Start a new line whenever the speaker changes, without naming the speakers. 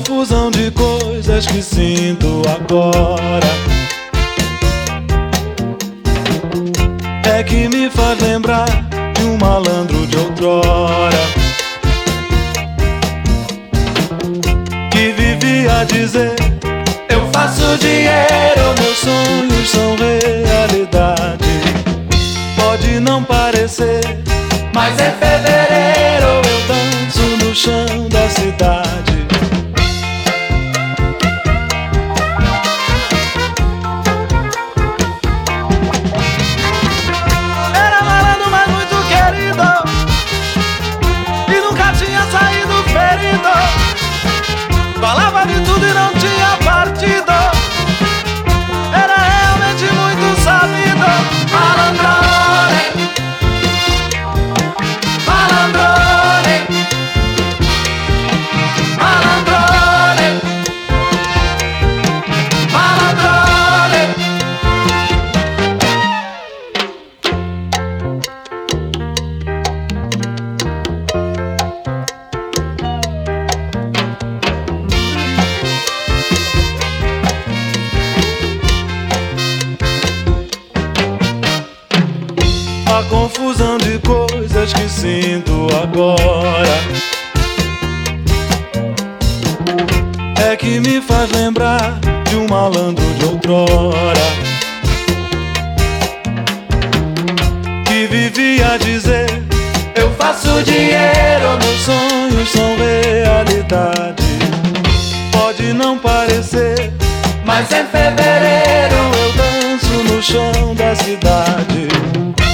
confusão de coisas que sinto agora é que me faz lembrar de um malandro de outrora, que vivia a dizer: eu faço dinheiro, meus sonhos são realidade. Pode não parecer, mas em fevereiro eu danço no chão da cidade.
Era malandro, mas muito querido, e nunca tinha saído ferido. Falava de tudo e não tinha partido. Era realmente muito sabido. Malandrone, malandrone, malandrone, malandrone.
A confusão de coisas que sinto agora é que me faz lembrar de um malandro de outrora, que vivia a dizer: eu faço dinheiro, meus sonhos são realidade. Pode não parecer, mas em fevereiro eu danço no chão da cidade.